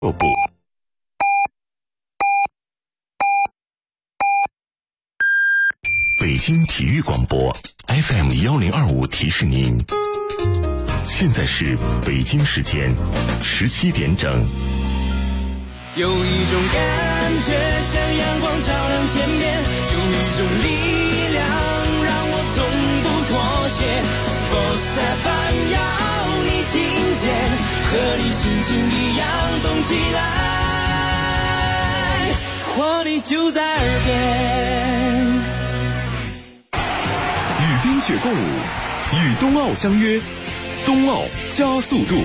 部。北京体育广播 FM1025 提示您，现在是北京时间17点整。 有一种感觉像阳光照亮天边，有一种力量让我从不妥协。Sports FM 要你听见，和你心情一样动起来，活力就在耳边。 与冰雪共舞，与冬奥相约，冬奥加速度。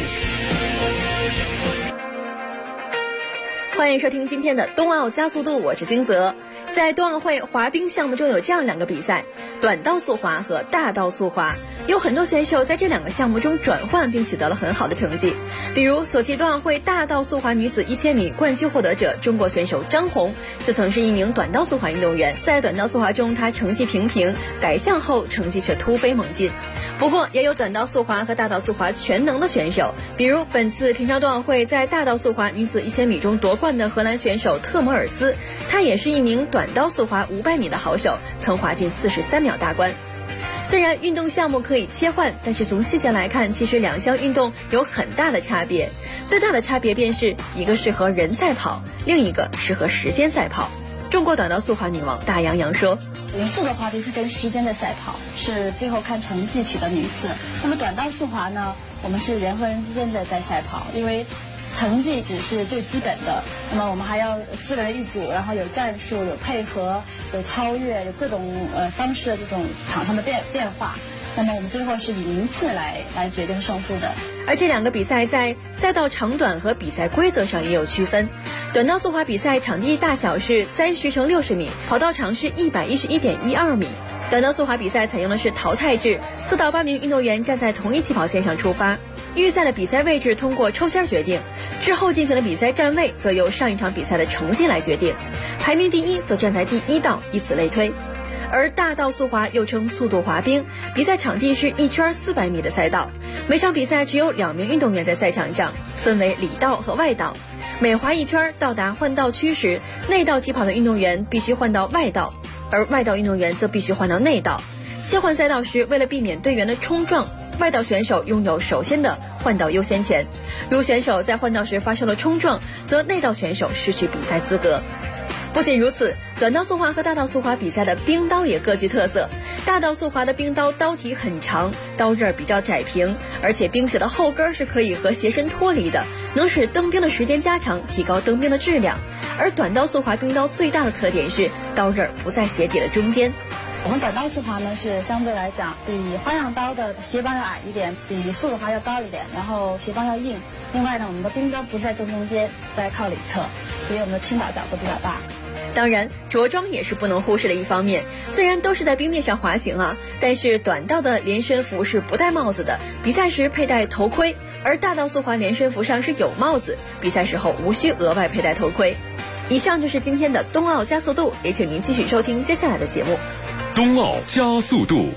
欢迎收听今天的冬奥加速度，我是金泽。在冬奥会滑冰项目中有这样两个比赛，短道速滑和大道速滑，有很多选手在这两个项目中转换并取得了很好的成绩。比如索契冬奥会大道速滑女子1000米冠军获得者中国选手张红，就曾是一名短道速滑运动员，在短道速滑中她成绩平平，改项后成绩却突飞猛进。不过也有短道速滑和大道速滑全能的选手，比如本次平昌冬奥会在大道速滑女子1000米中夺冠的荷兰选手特摩尔斯，她也是一名短道速滑500米的好手，曾滑进43秒大关。虽然运动项目可以切换，但是从细节来看，其实两项运动有很大的差别。最大的差别便是一个适合人赛跑，另一个适合时间赛跑。中国短道速滑女王大杨洋说， 匀速的滑冰是跟时间的赛跑，是最后看成绩取得名次。那么短道速滑呢，我们是人和人之间的在赛跑，因为成绩只是最基本的，那么我们还要4个人一组，然后有战术，有配合，有超越，有各种方式的这种场上的变化。那么我们最后是以名次来决定胜负的。 而这两个比赛在赛道长短和比赛规则上也有区分。短道速滑比赛场地大小是30×60米，跑道长是111.12米。短道速滑比赛采用的是淘汰制，4到8名运动员站在同一起跑线上出发，预赛的比赛位置通过抽签决定，之后进行的比赛站位则由上一场比赛的成绩来决定，排名第一则站在第1道，以此类推。而大道速滑又称速度滑冰，比赛场地是1圈400米的赛道，每场比赛只有2名运动员在赛场上，分为里道和外道。每滑1圈到达换道区时，内道起跑的运动员必须换到外道，而外道运动员则必须换到内道。切换赛道时，为了避免队员的冲撞，外道选手拥有首先的换道优先权，如选手在换道时发生了冲撞，则内道选手失去比赛资格。不仅如此，短道速滑和大道速滑比赛的冰刀也各具特色。大道速滑的冰刀刀体很长，刀刃比较窄平，而且冰鞋的后跟是可以和鞋身脱离的，能使蹬冰的时间加长，提高蹬冰的质量。而短道速滑冰刀最大的特点是刀刃不在鞋底的中间。 我们短道速滑呢是相对来讲比花样刀的鞋帮要矮一点，比速的滑要高一点，然后鞋帮要硬。另外呢，我们的冰刀不在正中间，在靠里侧，所以我们的倾倒角度比较大。 当然，着装也是不能忽视的一方面。虽然都是在冰面上滑行但是短道的连身服是不戴帽子的，比赛时佩戴头盔；而大道速滑连身服上是有帽子，比赛时候无需额外佩戴头盔。以上就是今天的冬奥加速度，也请您继续收听接下来的节目。 冬奥加速度。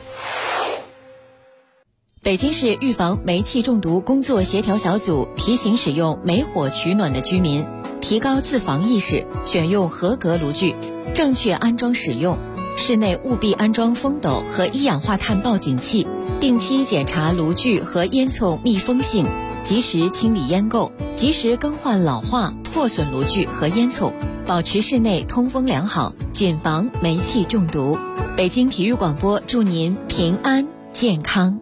北京市预防煤气中毒工作协调小组提醒使用煤火取暖的居民提高自防意识，选用合格炉具，正确安装使用，室内务必安装风斗和一氧化碳报警器，定期检查炉具和烟囱密封性，及时清理烟垢，及时更换老化破损炉具和烟囱，保持室内通风良好，谨防煤气中毒。北京体育广播祝您平安健康。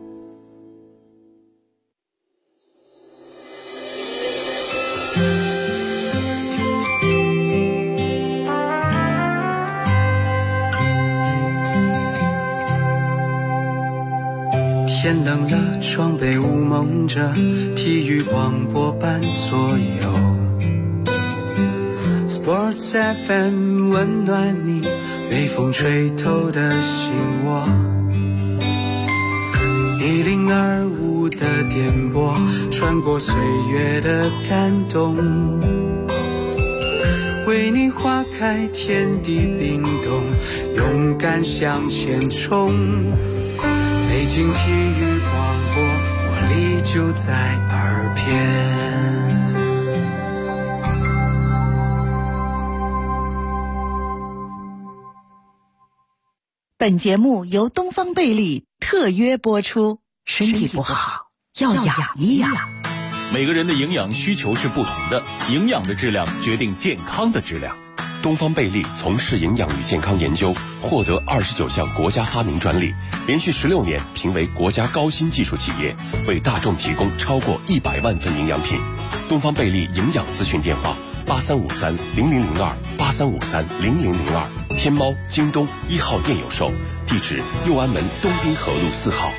天冷了，窗被雾蒙着，体育广播伴左右。Sports FM 温暖你，被风吹透的心窝。1025的电波，穿过岁月的感动，为你划开天地冰冻，勇敢向前冲。北京体育广播，活力就在耳边。 本节目由东方贝利特约播出。身体不好要养一养。 每个人的营养需求是不同的，营养的质量决定健康的质量。 东方贝利从事营养与健康研究，获得29项国家发明专利，连续16年评为国家高新技术企业，为大众提供超过100万份营养品。东方贝利营养咨询电话8353-0002，8353-0002，天猫、京东1号店有售，地址右安门东滨河路4号。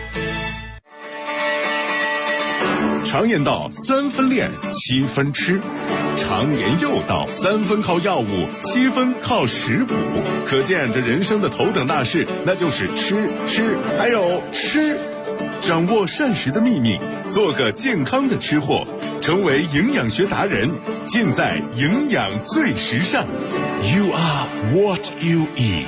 常言道3分练7分吃，常言又道3分靠药物7分靠食补，可见这人生的头等大事那就是吃还有吃。掌握膳食的秘密，做个健康的吃货，成为营养学达人，尽在营养最时尚。 You are what you eat。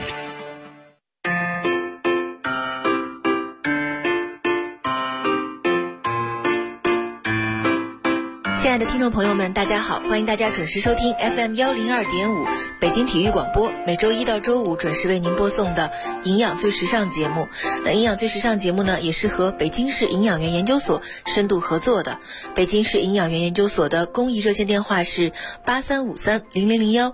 亲爱的听众朋友们，大家好，欢迎大家准时收听 FM 102.5北京体育广播，每周一到周五准时为您播送的营养最时尚节目。那营养最时尚节目呢，也是和北京市营养园研究所深度合作的。北京市营养园研究所的公益热线电话是8353-0001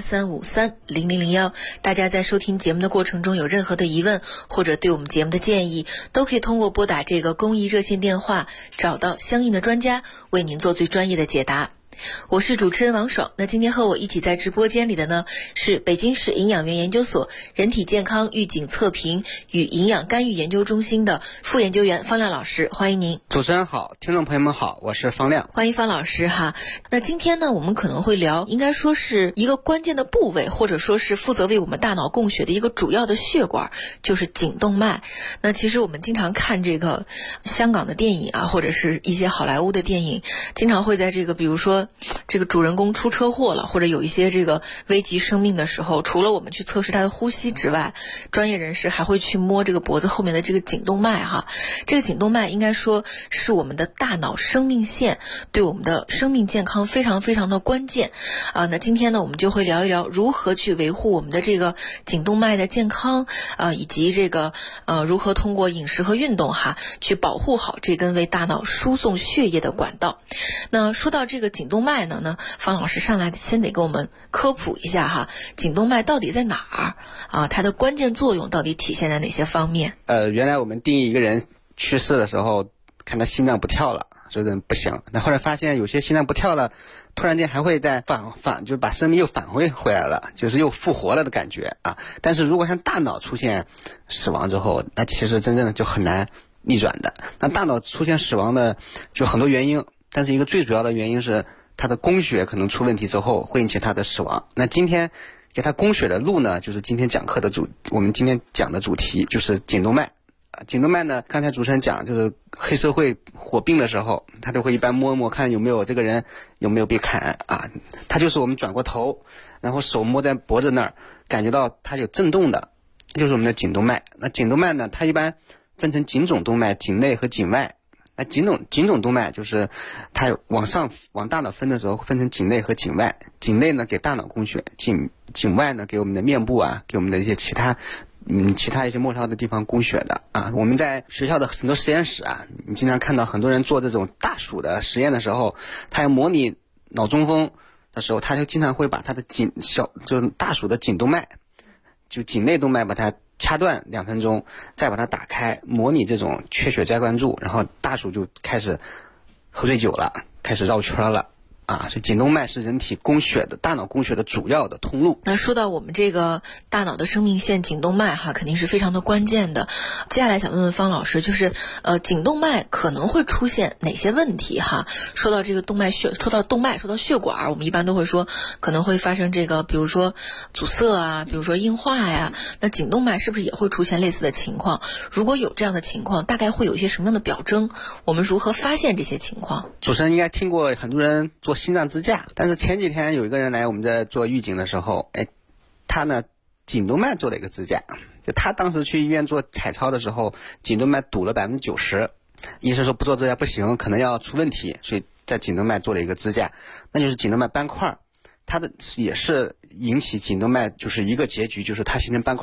8353-0001。大家在收听节目的过程中有任何的疑问或者对我们节目的建议，都可以通过拨打这个公益热线电话找到相应的专家，为您做最专业的解答。我是主持人王爽。那今天和我一起在直播间里的呢，是北京市营养园研究所人体健康预警测评与营养干预研究中心的副研究员方亮老师，欢迎您。 主持人好，听众朋友们好，我是方亮。 欢迎方老师哈。那今天呢，我们可能会聊，应该说是一个关键的部位，或者说是负责为我们大脑供血的一个主要的血管，就是颈动脉。那其实我们经常看这个香港的电影啊，或者是一些好莱坞的电影，经常会在这个比如说这个主人公出车祸了，或者有一些这个危及生命的时候，除了我们去测试他的呼吸之外，专业人士还会去摸这个脖子后面的这个颈动脉哈。这个颈动脉应该说是我们的大脑生命线，对我们的生命健康非常非常的关键啊。那今天呢，我们就会聊一聊如何去维护我们的这个颈动脉的健康啊，以及这个如何通过饮食和运动哈，去保护好这根为大脑输送血液的管道。那说到这个颈动脉呢，方老师上来先得给我们科普一下哈，颈动脉到底在哪儿啊？它的关键作用到底体现在哪些方面？ 原来我们定义一个人去世的时候，看他心脏不跳了，这人不行。那后来发现有些心脏不跳了，突然间还会再就把生命又返回来了，就是又复活了的感觉啊。但是如果像大脑出现死亡之后，那其实真正的就很难逆转的。那大脑出现死亡的就很多原因，但是一个最主要的原因是它的供血可能出问题之后会引起它的死亡。那今天给它供血的路呢，就是今天讲课的我们今天讲的主题就是颈动脉。颈动脉呢，刚才主持人讲，就是黑社会火并的时候，他都会一般摸一摸，看有没有这个人有没有被砍啊。他就是我们转过头，然后手摸在脖子那儿，感觉到它有震动的，就是我们的颈动脉。那颈动脉呢，它一般分成颈总动脉、颈内和颈外。那颈总动脉就是它往大脑分的时候分成颈内和颈外，颈内呢给大脑供血，颈外呢给我们的面部啊，给我们的一些其他一些末梢的地方供血的啊。我们在学校的很多实验室啊，你经常看到很多人做这种大鼠的实验的时候，他要模拟脑中风的时候，他就经常会把他的就是大鼠的颈动脉，就颈内动脉把它掐断2分钟，再把它打开，模拟这种缺血摘灌注，然后大鼠就开始喝醉酒了，开始绕圈了啊。所以颈动脉是人体供血的大脑供血的主要的通路。 那说到我们这个大脑的生命线颈动脉哈，肯定是非常的关键的。接下来想问问方老师，就是颈动脉可能会出现哪些问题哈？说到这个说到血管，我们一般都会说可能会发生这个，比如说阻塞啊，比如说硬化呀。那颈动脉是不是也会出现类似的情况？如果有这样的情况，大概会有一些什么样的表征？我们如何发现这些情况？ 主持人应该听过很多人做心脏支架，但是前几天有一个人来我们在做预警的时候，他呢颈动脉做了一个支架，就他当时去医院做彩超的时候，颈动脉堵了90%，医生说不做支架不行，可能要出问题，所以在颈动脉做了一个支架，那就是颈动脉斑块，它的也是引起颈动脉就是一个结局，就是它形成斑块。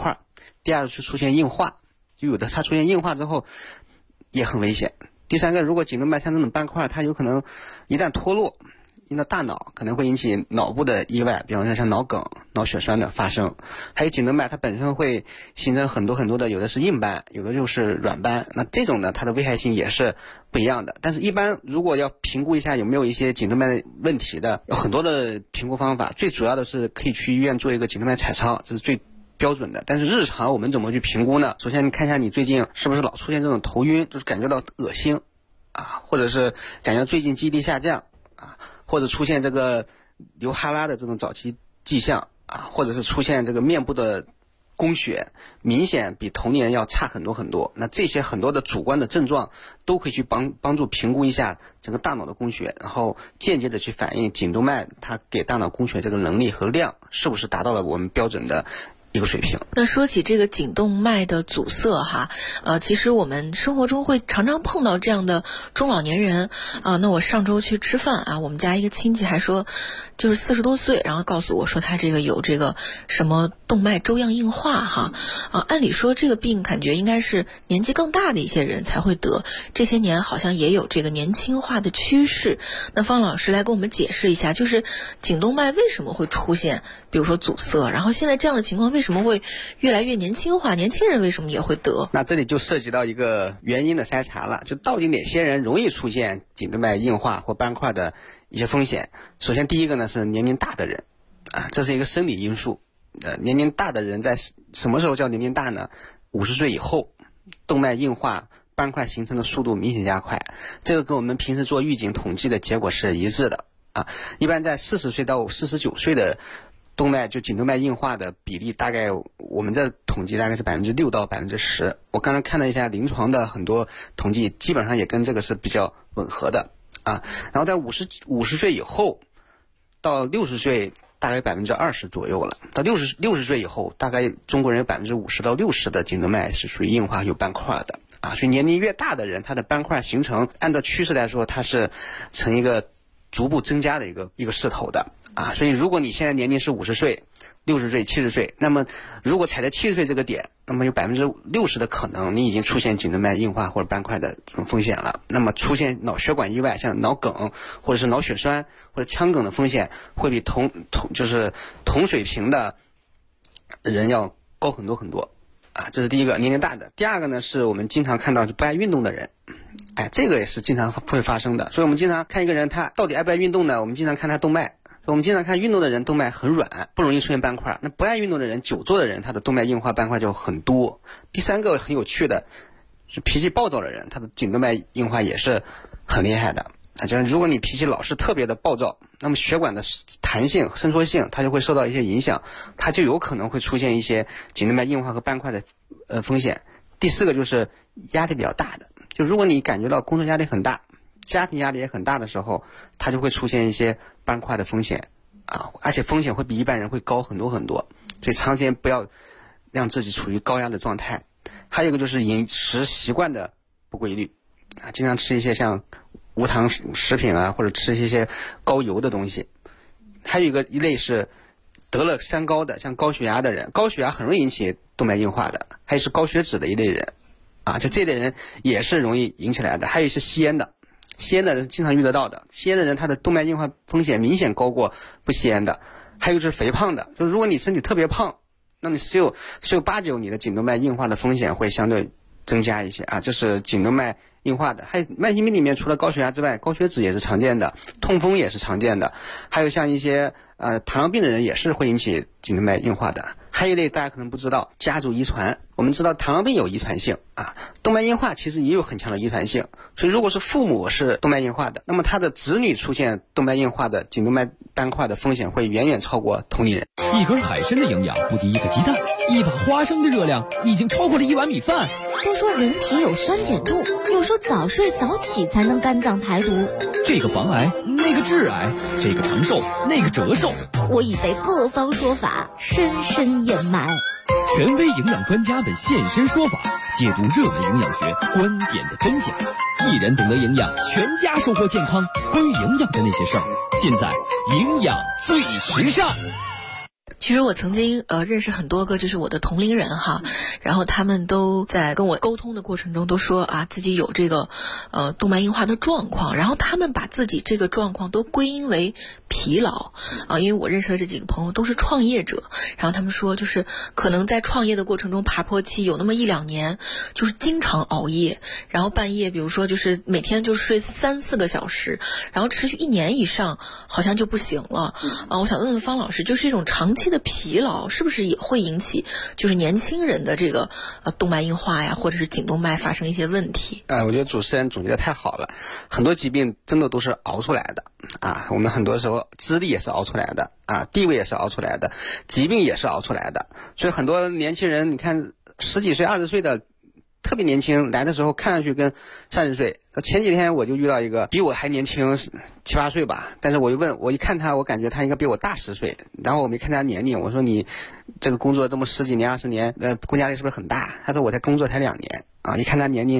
第二个是出现硬化，就有的它出现硬化之后也很危险。第三个，如果颈动脉像这种斑块，它有可能一旦脱落引到大脑，可能会引起脑部的意外，比方说像脑梗、脑血栓的发生。还有颈动脉它本身会形成很多很多的，有的是硬斑，有的就是软斑，那这种呢它的危害性也是不一样的。但是一般如果要评估一下有没有一些颈动脉问题的，有很多的评估方法，最主要的是可以去医院做一个颈动脉彩超，这是最标准的。但是日常我们怎么去评估呢？首先你看一下你最近是不是老出现这种头晕，就是感觉到恶心啊，或者是感觉最近记忆力下降啊，或者出现这个流哈喇的这种早期迹象啊，或者是出现这个面部的供血明显比同龄人要差很多很多，那这些很多的主观的症状都可以去帮助评估一下整个大脑的供血，然后间接的去反映颈动脉它给大脑供血这个能力和量是不是达到了我们标准的一个水平。 那说起这个颈动脉的阻塞哈，其实我们生活中会常常碰到这样的中老年人啊。那我上周去吃饭啊，我们家一个亲戚还说，就是40多岁，然后告诉我说他这个有这个什么动脉粥样硬化哈按理说这个病感觉应该是年纪更大的一些人才会得，这些年好像也有这个年轻化的趋势。那方老师来给我们解释一下，就是颈动脉为什么会出现比如说阻塞，然后现在这样的情况为什么会越来越年轻化，年轻人为什么也会得？ 那这里就涉及到一个原因的筛查了，就到底哪些人容易出现颈动脉硬化或斑块的一些风险。首先第一个呢是年龄大的人啊，这是一个生理因素。年龄大的人在什么时候叫年龄大呢？50岁以后，动脉硬化斑块形成的速度明显加快，这个跟我们平时做预警统计的结果是一致的啊。一般在40岁到49岁的动脉就颈动脉硬化的比例，大概我们这统计大概是6%到10%。我刚才看了一下临床的很多统计，基本上也跟这个是比较吻合的啊。然后在50岁以后到60岁大概20%左右了，到60岁以后，大概中国人有50%到60%的颈动脉是属于硬化有斑块的啊。所以年龄越大的人，他的斑块形成按照趋势来说，它是呈一个逐步增加的一个势头的啊。所以如果你现在年龄是50岁、60岁、70岁，那么如果踩在70岁这个点，那么有60%的可能你已经出现颈动脉硬化或者斑块的这种风险了。那么出现脑血管意外，像脑梗或者是脑血栓或者腔梗的风险，会比同水平的人要高很多很多啊。这是第一个，年龄大的。第二个呢，是我们经常看到就不爱运动的人，这个也是经常会发生的。所以我们经常看一个人他到底爱不爱运动呢？我们经常看他动脉。我们经常看运动的人动脉很软，不容易出现斑块。那不爱运动的人，久坐的人，他的动脉硬化斑块就很多。第三个很有趣的是脾气暴躁的人，他的颈动脉硬化也是很厉害的啊。就是如果你脾气老是特别的暴躁，那么血管的弹性、伸缩性它就会受到一些影响，它就有可能会出现一些颈动脉硬化和斑块的风险。第四个就是压力比较大的，就如果你感觉到工作压力很大，家庭压力也很大的时候，它就会出现一些斑块的风险啊，而且风险会比一般人会高很多很多。所以长时间不要让自己处于高压的状态。还有一个就是饮食习惯的不规律啊，经常吃一些像无糖食品啊，或者吃一些高油的东西。还有一类是得了三高的，像高血压的人，高血压很容易引起动脉硬化的，还有是高血脂的一类人啊，就这类人也是容易引起来的。还有一些吸烟的。吸烟的人经常遇得到的，吸烟的人他的动脉硬化风险明显高过不吸烟的。还有就是肥胖的，就如果你身体特别胖，那么十有八九你的颈动脉硬化的风险会相对增加一些啊。这是颈动脉硬化的。还有慢性病里面除了高血压之外，高血脂也是常见的，痛风也是常见的，还有像一些糖尿病的人也是会引起颈动脉硬化的。还有一类大家可能不知道，家族遗传。我们知道糖尿病有遗传性啊，动脉硬化其实也有很强的遗传性。所以如果是父母是动脉硬化的，那么他的子女出现动脉硬化的颈动脉斑块的风险会远远超过同龄人。 一根海参的营养不敌一个鸡蛋，一把花生的热量已经超过了1碗米饭。 都说人体有酸碱度，有时候早睡早起才能肝脏排毒。 这个防癌，那个致癌，这个长寿，那个折寿。 我已被各方说法深深掩埋。 权威营养专家们现身说法，解读热门营养学观点的真假。一人懂得营养，全家收获健康。关于营养的那些事儿，尽在营养最时尚。 其实我曾经认识很多个就是我的同龄人哈，然后他们都在跟我沟通的过程中都说啊自己有这个动脉硬化的状况，然后他们把自己这个状况都归因为疲劳啊，因为我认识的这几个朋友都是创业者，然后他们说就是可能在创业的过程中爬坡期有那么1-2年，就是经常熬夜，然后半夜比如说就是每天就睡3-4个小时，然后持续1年以上好像就不行了啊。我想问问方老师，就是这种长期的疲劳是不是也会引起就是年轻人的这个动脉硬化呀，或者是颈动脉发生一些问题？ 我觉得主持人总结的太好了，很多疾病真的都是熬出来的啊。我们很多时候资历也是熬出来的啊，地位也是熬出来的，疾病也是熬出来的。所以很多年轻人，你看10几岁、20岁的特别年轻，来的时候看上去跟30岁。前几天我就遇到一个比我还年轻7-8岁吧，但是我一看他，我感觉他应该比我大10岁。然后我没看他年龄，我说你这个工作这么10几年、20年，工作压力是不是很大？他说我才工作才2年啊。一看他年龄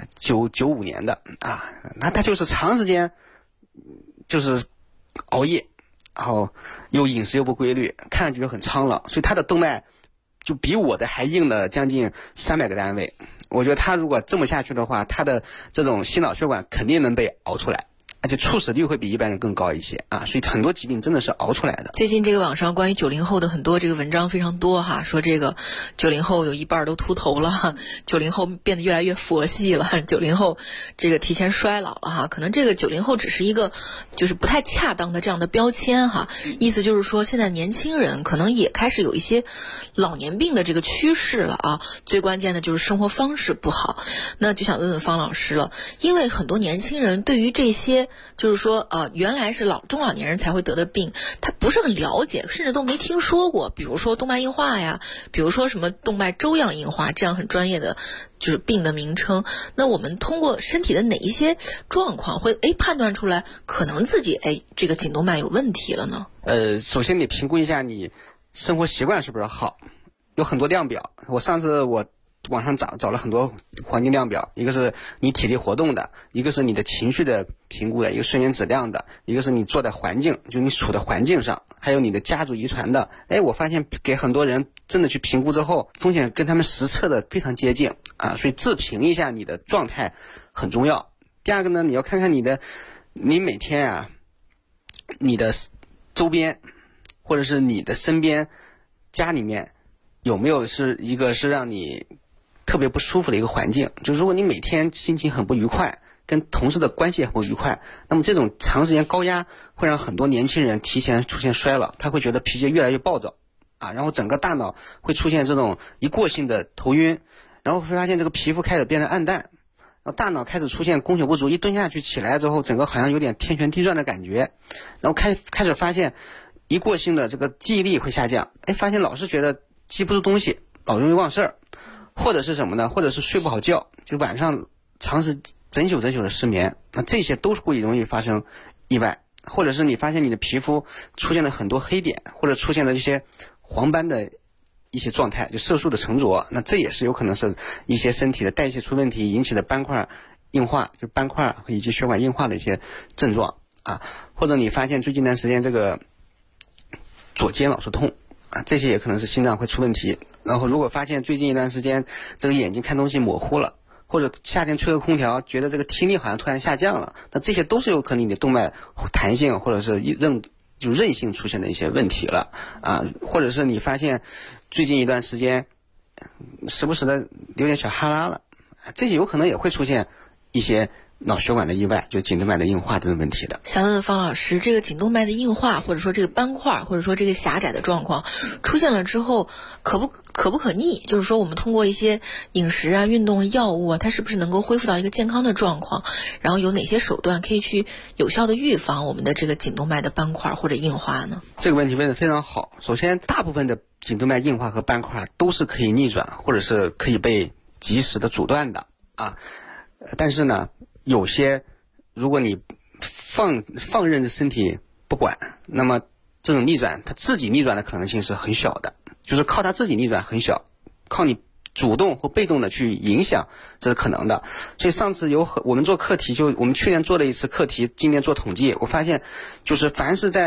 95年的啊，那他就是长时间就是熬夜，然后又饮食又不规律，看上去就很苍老，所以他的动脉就比我的还硬了将近300个单位。我觉得他如果这么下去的话，他的这种心脑血管肯定能被熬出来，而且猝死率会比一般人更高一些啊，所以很多疾病真的是熬出来的。 最近这个网上关于90后的很多这个文章非常多哈，说这个90后有一半都秃头了，90后变得越来越佛系了，90后这个提前衰老了哈。可能这个90后只是一个就是不太恰当的这样的标签哈，意思就是说现在年轻人可能也开始有一些老年病的这个趋势了啊。最关键的就是生活方式不好，那就想问问方老师了，因为很多年轻人对于这些就是说原来是中老年人才会得的病，他不是很了解，甚至都没听说过，比如说动脉硬化呀，比如说什么动脉粥样硬化这样很专业的就是病的名称。那我们通过身体的哪一些状况会判断出来可能自己这个颈动脉有问题了呢？ 首先你评估一下你生活习惯是不是好，有很多量表。我上次网上找了很多黄金量表，一个是你体力活动的，一个是你的情绪的评估的，一个睡眠质量的，一个是你坐的环境，就你处的环境上，还有你的家族遗传的。我发现给很多人真的去评估之后，风险跟他们实测的非常接近啊，所以自评一下你的状态很重要。第二个呢，你要看看你每天啊，你的周边或者是你的身边家里面有没有是让你特别不舒服的一个环境。就如果你每天心情很不愉快，跟同事的关系很不愉快，那么这种长时间高压会让很多年轻人提前出现衰老，他会觉得脾气越来越暴躁啊，然后整个大脑会出现这种一过性的头晕，然后会发现这个皮肤开始变得暗淡，然后大脑开始出现供血不足，一蹲下去起来之后，整个好像有点天旋地转的感觉，然后开始发现一过性的这个记忆力会下降，发现老是觉得记不住东西，老容易忘事儿，或者是什么呢？或者是睡不好觉，就晚上整宿的失眠，那这些都是会容易发生意外。或者是你发现你的皮肤出现了很多黑点，或者出现了一些黄斑的一些状态，就色素的沉着，那这也是有可能是一些身体的代谢出问题引起的斑块硬化，就斑块以及血管硬化的一些症状啊。或者你发现最近一段时间这个左肩老是痛啊，这些也可能是心脏会出问题。然后如果发现最近一段时间这个眼睛看东西模糊了，或者夏天吹个空调觉得这个听力好像突然下降了，那这些都是有可能你的动脉弹性或者是韧性出现的一些问题了啊。或者是你发现最近一段时间时不时的有点小哈拉了，这些有可能也会出现一些脑血管的意外，就颈动脉的硬化这种问题的。 想问问方老师，这个颈动脉的硬化，或者说这个斑块，或者说这个狭窄的状况出现了之后，可不可逆？就是说我们通过一些饮食啊、运动、药物啊，它是不是能够恢复到一个健康的状况？然后有哪些手段可以去有效的预防我们的这个颈动脉的斑块或者硬化呢？ 这个问题问得非常好。首先，大部分的颈动脉硬化和斑块都是可以逆转，或者是可以被及时的阻断的啊。但是呢，有些如果你放任着身体不管，那么这种逆转它自己逆转的可能性是很小的，就是靠它自己逆转很小，靠你主动或被动的去影响这是可能的。所以上次我们做课题，就我们去年做了一次课题，今年做统计，我发现就是凡是在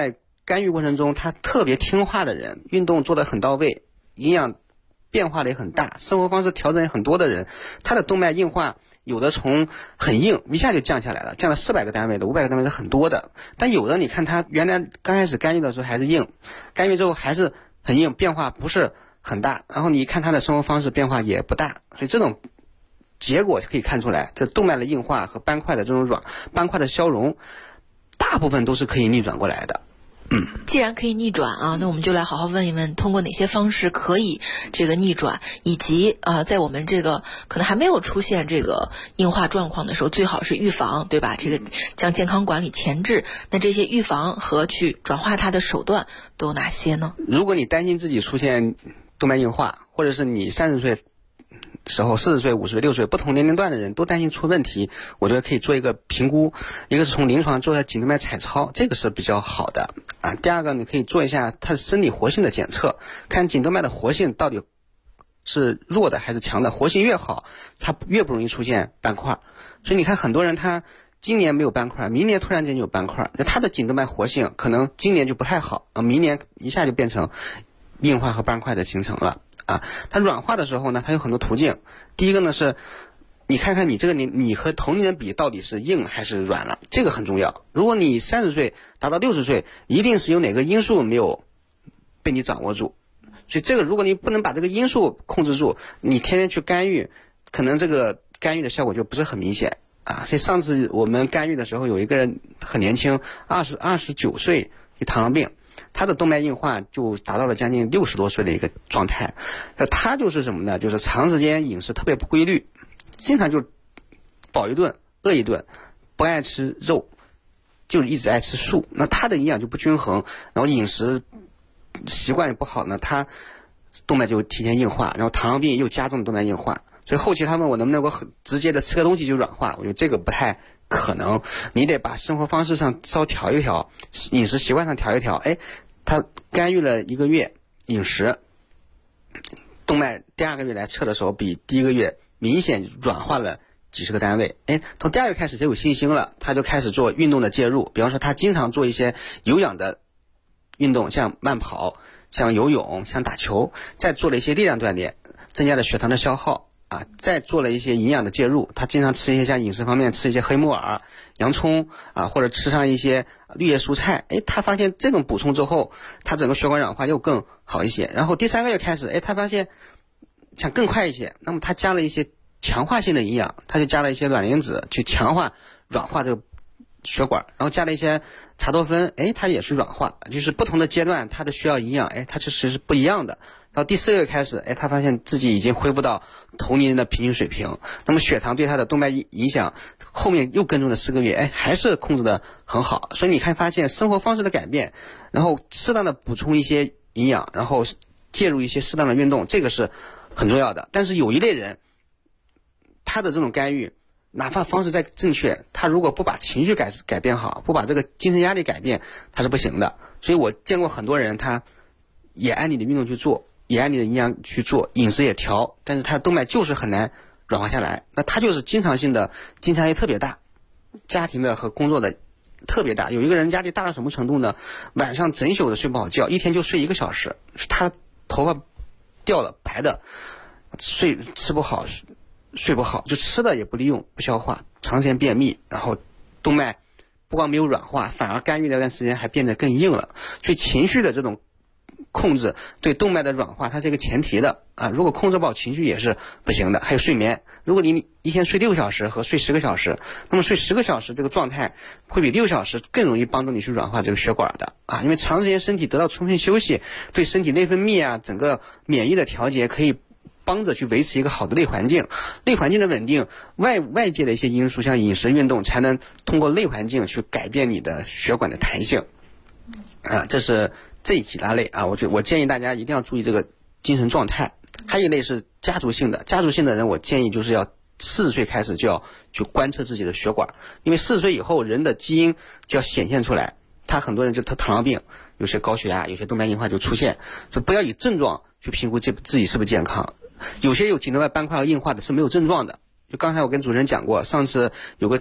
干预过程中他特别听话的人，运动做得很到位，营养变化的也很大，生活方式调整也很多的人，他的动脉硬化有的从很硬一下就降下来了，降了400个单位的、500个单位的很多的，但有的你看他原来刚开始干预的时候还是硬，干预之后还是很硬，变化不是很大，然后你看他的生活方式变化也不大，所以这种结果可以看出来，这动脉的硬化和斑块的这种斑块的消融，大部分都是可以逆转过来的。 既然可以逆转啊，那我们就来好好问一问，通过哪些方式可以这个逆转，以及在我们这个可能还没有出现这个硬化状况的时候，最好是预防，对吧？这个将健康管理前置，那这些预防和去转化它的手段都有哪些呢？ 如果你担心自己出现动脉硬化，或者是你30岁时候、40岁、50岁、60岁不同年龄段的人都担心出问题，我觉得可以做一个评估，一个是从临床做一下颈动脉彩超，这个是比较好的啊。第二个你可以做一下它的生理活性的检测，看颈动脉的活性到底是弱的还是强的，活性越好它越不容易出现斑块。所以你看很多人他今年没有斑块，明年突然间就有斑块，那他的颈动脉活性可能今年就不太好啊，明年一下就变成硬化和斑块的形成了啊。它软化的时候呢，它有很多途径。第一个呢是你看看你这个你和同龄人比到底是硬还是软了，这个很重要。如果你30岁达到60岁，一定是有哪个因素没有被你掌握住，所以这个如果你不能把这个因素控制住，你天天去干预，可能这个干预的效果就不是很明显啊。所以上次我们干预的时候，有一个人很年轻，29岁，糖尿病，他的动脉硬化就达到了将近60多岁的一个状态。他就是什么呢？就是长时间饮食特别不规律，经常就饱一顿饿一顿，不爱吃肉，就是一直爱吃素，那他的营养就不均衡，然后饮食习惯也不好呢，他动脉就提前硬化，然后糖尿病又加重动脉硬化。所以后期他问我能不能够很直接的吃个东西就软化，我觉得这个不太可能，你得把生活方式上稍调一调，饮食习惯上调一调。他干预了1个月饮食，动脉第2个月来测的时候比第1个月明显软化了几十个单位。从第2个月开始就有信心了，他就开始做运动的介入，比方说他经常做一些有氧的运动，像慢跑、像游泳、像打球，再做了一些力量锻炼，增加了血糖的消耗啊，再做了一些营养的介入，他经常吃一些像饮食方面吃一些黑木耳、洋葱啊，或者吃上一些绿叶蔬菜。他发现这种补充之后，他整个血管软化又更好一些。然后第3个月开始，他发现想更快一些，那么他加了一些强化性的营养，他就加了一些卵磷脂去强化软化这个血管，然后加了一些茶多酚，它也是软化，就是不同的阶段它的需要营养，它其实是不一样的。到第4个月开始，他发现自己已经恢复到同龄人的平均水平，那么血糖对他的动脉影响，后面又跟踪了4个月，还是控制的很好。所以你看发现生活方式的改变，然后适当的补充一些营养，然后介入一些适当的运动，这个是很重要的。但是有一类人，他的这种干预哪怕方式再正确，他如果不把情绪改变好，不把这个精神压力改变，他是不行的。所以我见过很多人，他也按你的运动去做，也按你的营养去做，饮食也调，但是他的动脉就是很难软化下来。那他就是经常性的精神压力特别大，家庭的和工作的特别大。有一个人压力大到什么程度呢？晚上整宿的睡不好觉，一天就睡1个小时，他头发掉了白的，吃不好睡不好，就吃的也不利用不消化，长时间便秘，然后动脉不光没有软化，反而干预那段时间还变得更硬了。所以情绪的这种控制对动脉的软化它是一个前提的啊，如果控制不好情绪也是不行的。还有睡眠，如果你一天睡6个小时和睡10个小时，那么睡10个小时这个状态会比6个小时更容易帮助你去软化这个血管的啊，因为长时间身体得到充分休息，对身体内分泌啊整个免疫的调节可以帮着去维持一个好的内环境，内环境的稳定，外界的一些因素像饮食运动才能通过内环境去改变你的血管的弹性啊，这是这几大类啊。我建议大家一定要注意这个精神状态。还有一类是家族性的人，我建议就是要40岁开始就要去观测自己的血管，因为40岁以后人的基因就要显现出来，他很多人就糖尿病，有些高血压，有些动脉硬化就出现，所以不要以症状去评估自己是不是健康。有些有颈动脉斑块和硬化的是没有症状的，就刚才我跟主持人讲过，上次有个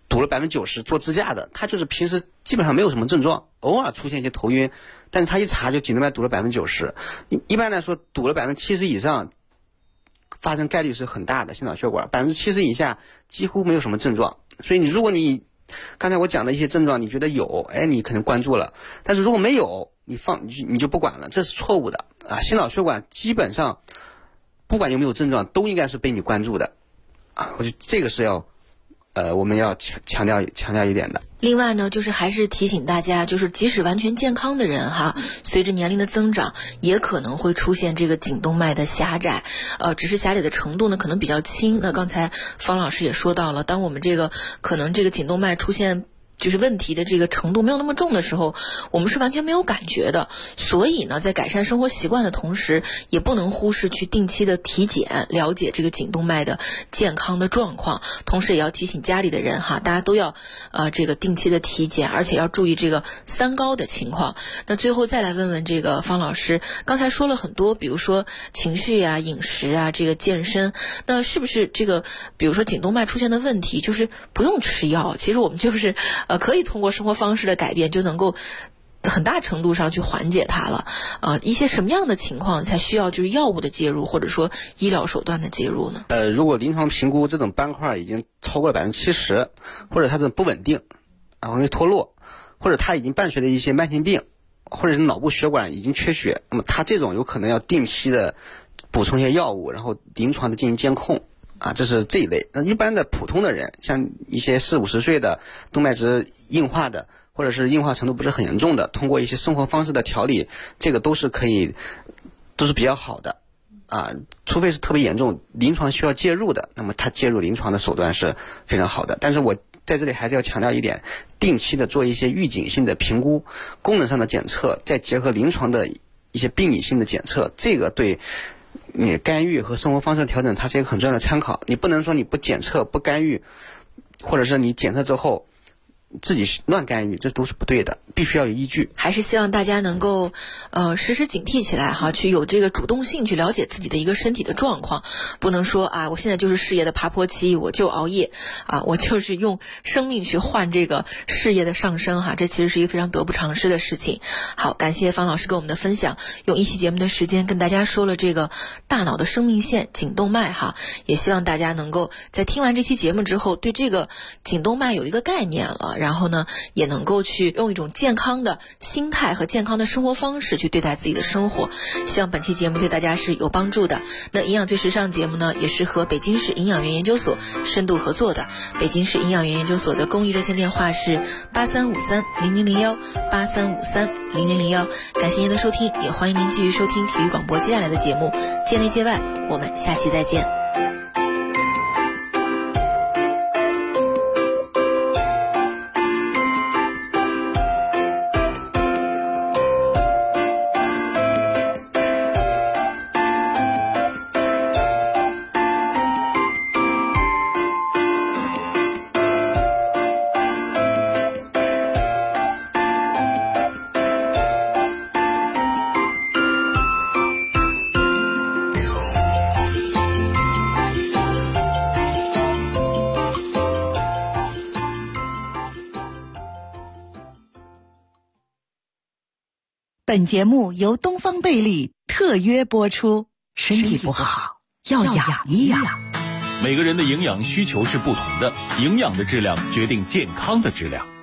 堵了90%做支架的，他就是平时基本上没有什么症状，偶尔出现一些头晕，但是他一查就颈动脉堵了90%。一般来说堵了70%以上，发生概率是很大的，心脑血管70%以下几乎没有什么症状。所以如果你刚才我讲的一些症状你觉得有，你可能关注了，但是如果没有，你就不管了，这是错误的啊！心脑血管基本上不管有没有症状都应该是被你关注的啊！我觉得这个是要我们要强调一点的。 另外呢，就是还是提醒大家，就是即使完全健康的人哈，随着年龄的增长，也可能会出现这个颈动脉的狭窄，只是狭窄的程度呢可能比较轻。那刚才方老师也说到了，当我们可能这个颈动脉出现就是问题的这个程度没有那么重的时候，我们是完全没有感觉的。所以呢，在改善生活习惯的同时，也不能忽视去定期的体检，了解这个颈动脉的健康的状况。同时也要提醒家里的人哈，大家都要这个定期的体检，而且要注意这个3高的情况。那最后再来问问这个方老师，刚才说了很多，比如说情绪啊、饮食啊、这个健身，那是不是这个比如说颈动脉出现的问题，就是不用吃药？其实我们就是可以通过生活方式的改变就能够很大程度上去缓解它了。一些什么样的情况才需要就是药物的介入，或者说医疗手段的介入呢？ 如果临床评估这种斑块已经超过了70%，或者它这不稳定容易脱落，或者它已经伴随着一些慢性病，或者是脑部血管已经缺血，那么它这种有可能要定期的补充一些药物，然后临床的进行监控这是这一类。那一般的普通的人，像一些40-50岁的动脉质硬化的，或者是硬化程度不是很严重的，通过一些生活方式的调理，这个都是比较好的除非是特别严重临床需要介入的，那么他介入临床的手段是非常好的。但是我在这里还是要强调一点，定期的做一些预警性的评估，功能上的检测，再结合临床的一些病理性的检测，这个对你干预和生活方式调整它是一个很重要的参考。你不能说你不检测不干预，或者是你检测之后自己乱干预，这都是不对的，必须要有依据。 还是希望大家能够时时警惕起来哈，去有这个主动性去了解自己的一个身体的状况，不能说我现在就是事业的爬坡期，我就熬夜我就是用生命去换这个事业的上升哈，这其实是一个非常得不偿失的事情。好，感谢方老师给我们的分享，用一期节目的时间跟大家说了这个大脑的生命线颈动脉哈，也希望大家能够在听完这期节目之后，对这个颈动脉有一个概念了，然后呢也能够去用一种健康的心态和健康的生活方式去对待自己的生活。希望本期节目对大家是有帮助的。那营养最时尚节目呢，也是和北京市营养园研究所深度合作的。北京市营养园研究所的公益热线电话是83530001 83530001。感谢您的收听，也欢迎您继续收听体育广播接下来的节目界内界外，我们下期再见。 本节目由东方贝利特约播出。身体不好要养一养。 每个人的营养需求是不同的，营养的质量决定健康的质量。